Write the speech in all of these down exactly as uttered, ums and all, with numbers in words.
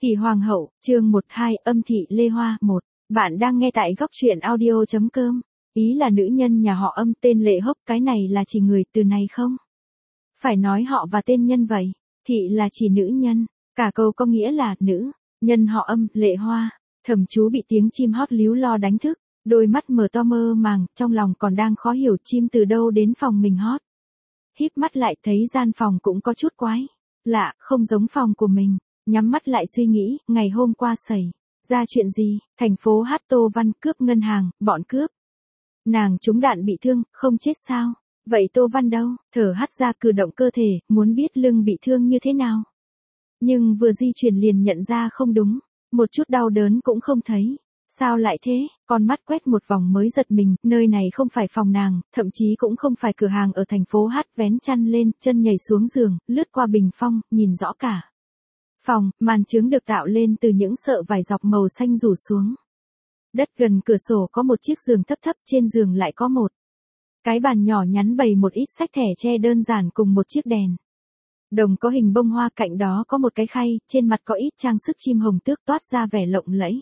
Kỳ Hoàng hậu, chương một hai, âm thị Lê Hoa, một. Bạn đang nghe tại góc truyện audio chấm com. Ý là nữ nhân nhà họ Âm tên Lệ Hốc, cái này là chỉ người từ này không? Phải nói họ và tên nhân vậy. Thị là chỉ nữ nhân, cả câu có nghĩa là nữ, nhân họ Âm, Lệ Hoa. Thẩm Chú bị tiếng chim hót líu lo đánh thức, đôi mắt mở to mơ màng, trong lòng còn đang khó hiểu chim từ đâu đến phòng mình hót. Híp mắt lại thấy gian phòng cũng có chút quái lạ, không giống phòng của mình. Nhắm mắt lại suy nghĩ, ngày hôm qua xảy ra chuyện gì, thành phố Hát Tô Văn cướp ngân hàng, bọn cướp. Nàng trúng đạn bị thương, không chết sao? Vậy Tô Văn đâu? Thở hắt ra cử động cơ thể, muốn biết lưng bị thương như thế nào. Nhưng vừa di chuyển liền nhận ra không đúng, một chút đau đớn cũng không thấy. Sao lại thế? Con mắt quét một vòng mới giật mình, nơi này không phải phòng nàng, thậm chí cũng không phải cửa hàng ở thành phố Hát, vén chăn lên, chân nhảy xuống giường, lướt qua bình phong, nhìn rõ cả phòng, màn trướng được tạo lên từ những sợi vải dọc màu xanh rủ xuống. Đất gần cửa sổ có một chiếc giường thấp thấp, trên giường lại có một cái bàn nhỏ nhắn bày một ít sách thẻ tre đơn giản cùng một chiếc đèn đồng có hình bông hoa, cạnh đó có một cái khay, trên mặt có ít trang sức chim hồng tước toát ra vẻ lộng lẫy.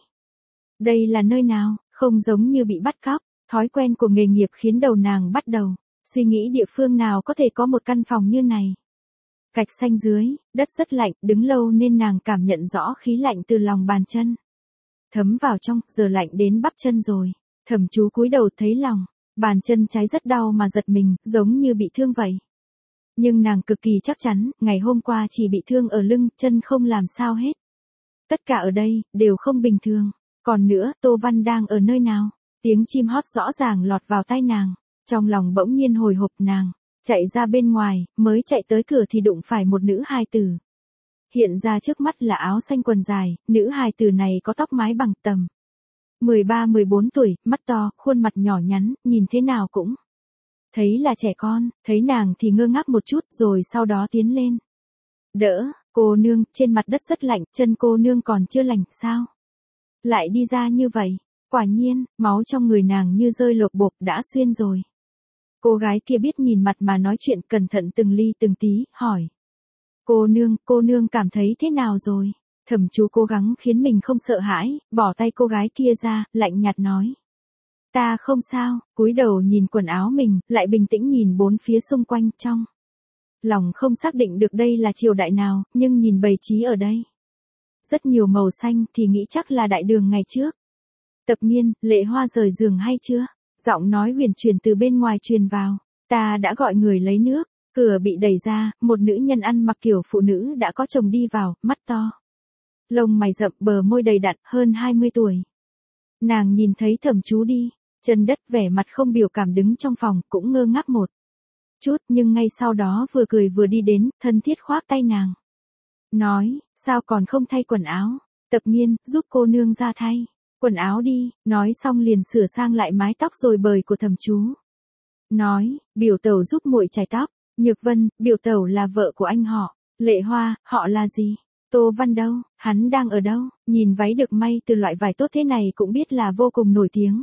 Đây là nơi nào? Không giống như bị bắt cóc, thói quen của nghề nghiệp khiến đầu nàng bắt đầu suy nghĩ địa phương nào có thể có một căn phòng như này. Gạch xanh dưới, đất rất lạnh, đứng lâu nên nàng cảm nhận rõ khí lạnh từ lòng bàn chân thấm vào trong, giờ lạnh đến bắp chân rồi. Thẩm Chú cúi đầu thấy lòng bàn chân trái rất đau mà giật mình, giống như bị thương vậy. Nhưng nàng cực kỳ chắc chắn, ngày hôm qua chỉ bị thương ở lưng, chân không làm sao hết. Tất cả ở đây đều không bình thường. Còn nữa, Tô Văn đang ở nơi nào? Tiếng chim hót rõ ràng lọt vào tai nàng, trong lòng bỗng nhiên hồi hộp. Nàng chạy ra bên ngoài, mới chạy tới cửa thì đụng phải một nữ hài tử. Hiện ra trước mắt là áo xanh quần dài, nữ hài tử này có tóc mái bằng tầm mười ba mười bốn tuổi, mắt to, khuôn mặt nhỏ nhắn, nhìn thế nào cũng thấy là trẻ con. Thấy nàng thì ngơ ngác một chút, rồi sau đó tiến lên đỡ. Cô nương, trên mặt đất rất lạnh, chân cô nương còn chưa lành sao? Lại đi ra như vậy? Quả nhiên, máu trong người nàng như rơi lột bột, đã xuyên rồi. Cô gái kia biết nhìn mặt mà nói chuyện, cẩn thận từng ly từng tí, hỏi. Cô nương, cô nương cảm thấy thế nào rồi? Thẩm Chú cố gắng khiến mình không sợ hãi, bỏ tay cô gái kia ra, lạnh nhạt nói. Ta không sao, cúi đầu nhìn quần áo mình, lại bình tĩnh nhìn bốn phía xung quanh, trong lòng không xác định được đây là triều đại nào, nhưng nhìn bày trí ở đây rất nhiều màu xanh thì nghĩ chắc là đại đường ngày trước. Tập Nhiên, Lệ Hoa rời giường hay chưa? Giọng nói huyền truyền từ bên ngoài truyền vào. Ta đã gọi người lấy nước. Cửa bị đẩy ra, một nữ nhân ăn mặc kiểu phụ nữ đã có chồng đi vào, mắt to, lông mày rậm, bờ môi đầy đặn, hơn hai mươi tuổi. Nàng nhìn thấy Thẩm Chú đi chân đất, vẻ mặt không biểu cảm đứng trong phòng, cũng ngơ ngác một chút, nhưng ngay sau đó vừa cười vừa đi đến, thân thiết khoác tay nàng. Nói, sao còn không thay quần áo? Tập Nhiên, giúp cô nương ra thay quần áo đi. Nói xong liền sửa sang lại mái tóc rồi bời của Thẩm Chú. Nói, biểu tẩu giúp muội chải tóc. Nhược Vân, biểu tẩu là vợ của anh họ. Lệ Hoa, họ là gì? Tô Văn đâu? Hắn đang ở đâu? Nhìn váy được may từ loại vải tốt thế này cũng biết là vô cùng nổi tiếng.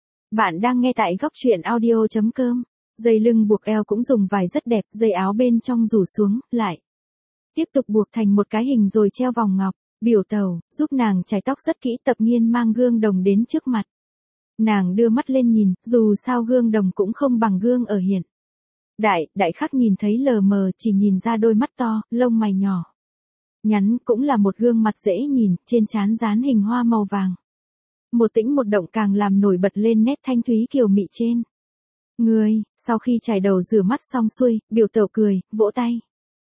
Bạn đang nghe tại góc truyện audio chấm com. Dây lưng buộc eo cũng dùng vải rất đẹp, dây áo bên trong rủ xuống, lại tiếp tục buộc thành một cái hình rồi treo vòng ngọc. Biểu tẩu, giúp nàng chải tóc rất kỹ. Tập Nhiên mang gương đồng đến trước mặt. Nàng đưa mắt lên nhìn, dù sao gương đồng cũng không bằng gương ở hiện đại, đại khắc nhìn thấy lờ mờ, chỉ nhìn ra đôi mắt to, lông mày nhỏ nhắn, cũng là một gương mặt dễ nhìn, trên trán dán hình hoa màu vàng. Một tĩnh một động càng làm nổi bật lên nét thanh thúy kiều mị trên người. Sau khi chải đầu rửa mắt xong xuôi, biểu tẩu cười, vỗ tay.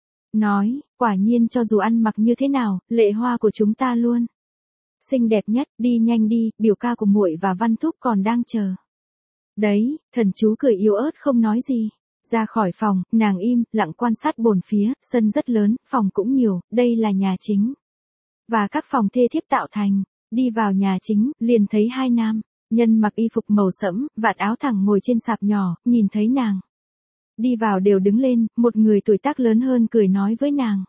Nói, quả nhiên cho dù ăn mặc như thế nào, Lệ Hoa của chúng ta luôn xinh đẹp nhất. Đi nhanh đi, biểu ca của muội và Văn Thúc còn đang chờ đấy. Thần Chú cười yếu ớt không nói gì. Ra khỏi phòng, nàng im lặng quan sát bốn phía. Sân rất lớn, phòng cũng nhiều, đây là nhà chính và các phòng thê thiếp tạo thành. Đi vào nhà chính, liền thấy hai nam nhân mặc y phục màu sẫm, vạt áo thẳng ngồi trên sạp nhỏ. Nhìn thấy nàng đi vào đều đứng lên. Một người tuổi tác lớn hơn cười nói với nàng.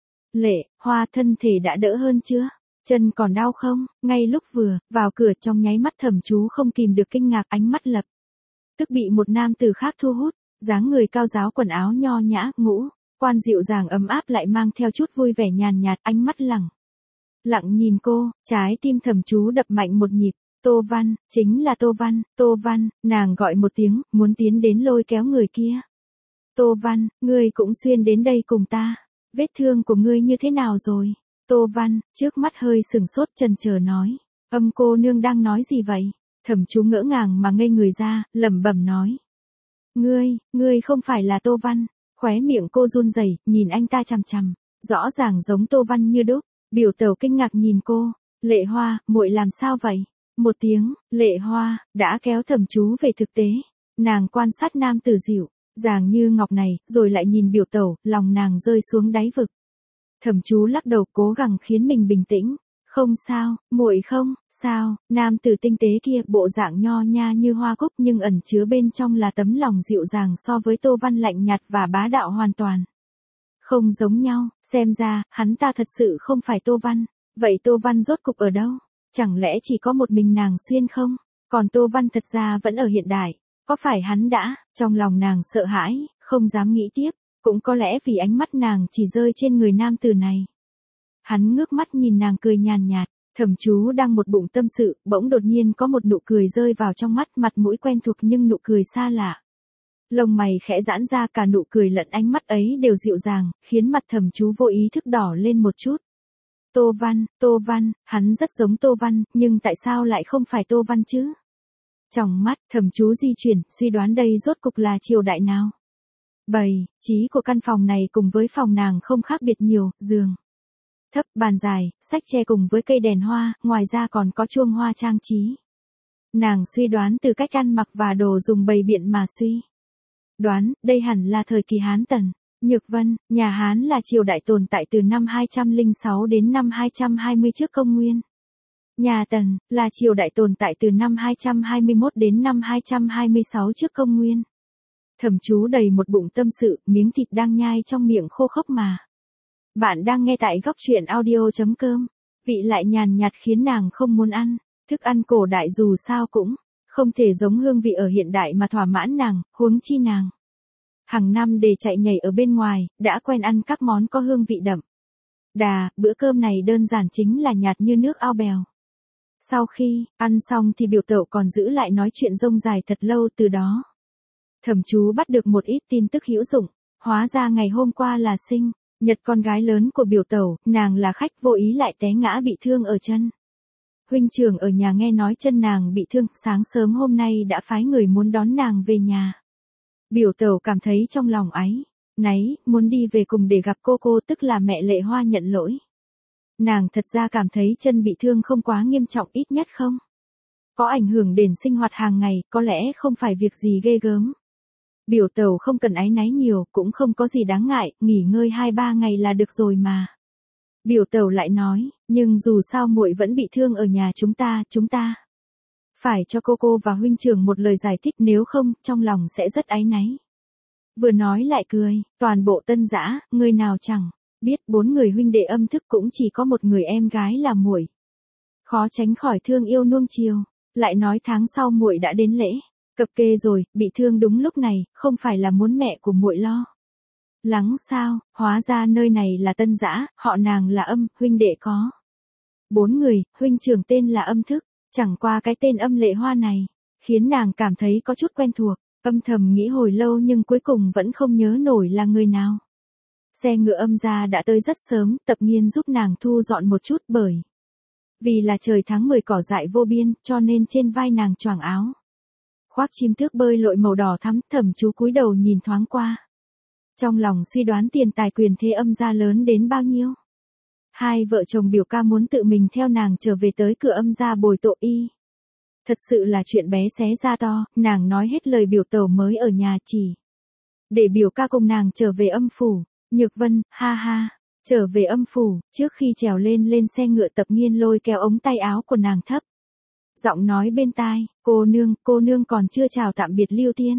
Lệ Hoa, thân thể đã đỡ hơn chưa? Chân còn đau không? Ngay lúc vừa vào cửa, trong nháy mắt Thẩm Chú không kìm được kinh ngạc, ánh mắt lập tức bị một nam tử khác thu hút. Dáng người cao ráo, quần áo nho nhã, ngũ quan dịu dàng ấm áp, lại mang theo chút vui vẻ nhàn nhạt, ánh mắt lẳng lặng nhìn cô, trái tim Thẩm Chú đập mạnh một nhịp. Tô Văn, chính là Tô Văn, Tô Văn, nàng gọi một tiếng, muốn tiến đến lôi kéo người kia. Tô Văn, ngươi cũng xuyên đến đây cùng ta. Vết thương của ngươi như thế nào rồi? Tô Văn, trước mắt hơi sừng sốt chần chờ nói. Âm cô nương đang nói gì vậy? Thẩm Chú ngỡ ngàng mà ngây người ra, lẩm bẩm nói. Ngươi, ngươi không phải là Tô Văn. Khóe miệng cô run rẩy, nhìn anh ta chằm chằm. Rõ ràng giống Tô Văn như đúc. Biểu Tẩu kinh ngạc nhìn cô. Lệ Hoa, muội làm sao vậy? Một tiếng, Lệ Hoa, đã kéo Thẩm Chú về thực tế. Nàng quan sát nam tử dịu, dàng như ngọc này, rồi lại nhìn biểu tẩu, lòng nàng rơi xuống đáy vực. Thẩm Chú lắc đầu cố gắng khiến mình bình tĩnh. Không sao, muội không, sao, nam tử tinh tế kia bộ dạng nho nha như hoa cúc nhưng ẩn chứa bên trong là tấm lòng dịu dàng so với Tô Văn lạnh nhạt và bá đạo hoàn toàn. Không giống nhau, xem ra, hắn ta thật sự không phải Tô Văn. Vậy Tô Văn rốt cục ở đâu? Chẳng lẽ chỉ có một mình nàng xuyên không? Còn Tô Văn thật ra vẫn ở hiện đại. Có phải hắn đã? Trong lòng nàng sợ hãi, không dám nghĩ tiếp. Cũng có lẽ vì ánh mắt nàng chỉ rơi trên người nam tử này. Hắn ngước mắt nhìn nàng cười nhàn nhạt. Thẩm Chú đang một bụng tâm sự, bỗng đột nhiên có một nụ cười rơi vào trong mắt, mặt mũi quen thuộc nhưng nụ cười xa lạ. Lông mày khẽ giãn ra, cả nụ cười lẫn ánh mắt ấy đều dịu dàng, khiến mặt Thẩm Chú vô ý thức đỏ lên một chút. Tô Văn, Tô Văn, hắn rất giống Tô Văn, nhưng tại sao lại không phải Tô Văn chứ? Trong mắt, Thẩm Chú di chuyển, suy đoán đây rốt cục là triều đại nào. Bày, trí của căn phòng này cùng với phòng nàng không khác biệt nhiều, giường thấp, bàn dài, sách tre cùng với cây đèn hoa, ngoài ra còn có chuông hoa trang trí. Nàng suy đoán từ cách ăn mặc và đồ dùng bày biện mà suy đoán, đây hẳn là thời kỳ Hán Tần. Nhược Vân, nhà Hán là triều đại tồn tại từ năm hai trăm lẻ sáu đến năm hai trăm hai mươi trước công nguyên. Nhà Tần, là triều đại tồn tại từ năm hai trăm hai mươi mốt đến năm hai trăm hai mươi sáu trước công nguyên. Thẩm Chú đầy một bụng tâm sự, miếng thịt đang nhai trong miệng khô khốc mà. Bạn đang nghe tại góc truyện audio chấm com. Vị lại nhàn nhạt khiến nàng không muốn ăn. Thức ăn cổ đại dù sao cũng không thể giống hương vị ở hiện đại mà thỏa mãn nàng, huống chi nàng. Hàng năm để chạy nhảy ở bên ngoài, đã quen ăn các món có hương vị đậm. Đà, bữa cơm này đơn giản chính là nhạt như nước ao bèo. Sau khi ăn xong thì biểu tẩu còn giữ lại nói chuyện rông dài thật lâu, từ đó. Thẩm Chú bắt được một ít tin tức hữu dụng, hóa ra ngày hôm qua là sinh nhật con gái lớn của biểu tẩu, nàng là khách vô ý lại té ngã bị thương ở chân. Huynh trưởng ở nhà nghe nói chân nàng bị thương, sáng sớm hôm nay đã phái người muốn đón nàng về nhà. Biểu tẩu cảm thấy trong lòng áy náy, muốn đi về cùng để gặp cô cô, tức là mẹ Lệ Hoa nhận lỗi. Nàng thật ra cảm thấy chân bị thương không quá nghiêm trọng, ít nhất không có ảnh hưởng đến sinh hoạt hàng ngày, có lẽ không phải việc gì ghê gớm. Biểu tẩu không cần áy náy nhiều, cũng không có gì đáng ngại, nghỉ ngơi hai ba ngày là được rồi mà. Biểu tẩu lại nói, nhưng dù sao muội vẫn bị thương ở nhà chúng ta, chúng ta phải cho cô cô và huynh trưởng một lời giải thích, nếu không, trong lòng sẽ rất áy náy. Vừa nói lại cười, toàn bộ Tân Dã, người nào chẳng biết bốn người huynh đệ âm thức cũng chỉ có một người em gái là muội. Khó tránh khỏi thương yêu nuông chiều, lại nói tháng sau muội đã đến lễ cập kê rồi, bị thương đúng lúc này, không phải là muốn mẹ của muội lo lắng sao? Hóa ra nơi này là Tân Dã, họ nàng là Âm, huynh đệ có bốn người, huynh trưởng tên là Âm Thức, chẳng qua cái tên Âm Lệ Hoa này khiến nàng cảm thấy có chút quen thuộc, âm thầm nghĩ hồi lâu nhưng cuối cùng vẫn không nhớ nổi là người nào. Xe ngựa Âm gia đã tới rất sớm, Tập Nghiên giúp nàng thu dọn một chút, bởi vì là trời tháng mười cỏ dại vô biên, cho nên trên vai nàng choàng áo khoác chim tước bơi lội màu đỏ thắm. Thẩm Chú cúi đầu nhìn thoáng qua, trong lòng suy đoán tiền tài quyền thế Âm gia lớn đến bao nhiêu. Hai vợ chồng biểu ca muốn tự mình theo nàng trở về tới cửa Âm gia bồi tội y. Thật sự là chuyện bé xé ra to, nàng nói hết lời biểu tẩu mới ở nhà chỉ để biểu ca cùng nàng trở về Âm phủ. Nhược Vân, ha ha, trở về Âm phủ. Trước khi trèo lên lên xe ngựa, Tập Nghiên lôi kéo ống tay áo của nàng thấp giọng nói bên tai, cô nương, cô nương còn chưa chào tạm biệt Lưu Tiên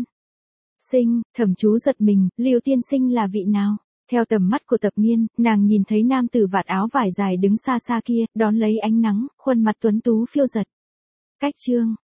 Sinh. Thẩm Chú giật mình, Lưu Tiên Sinh là vị nào? Theo tầm mắt của Tập Nghiên, nàng nhìn thấy nam tử vạt áo vải dài đứng xa xa kia, đón lấy ánh nắng, khuôn mặt tuấn tú phiêu giật. Cách chương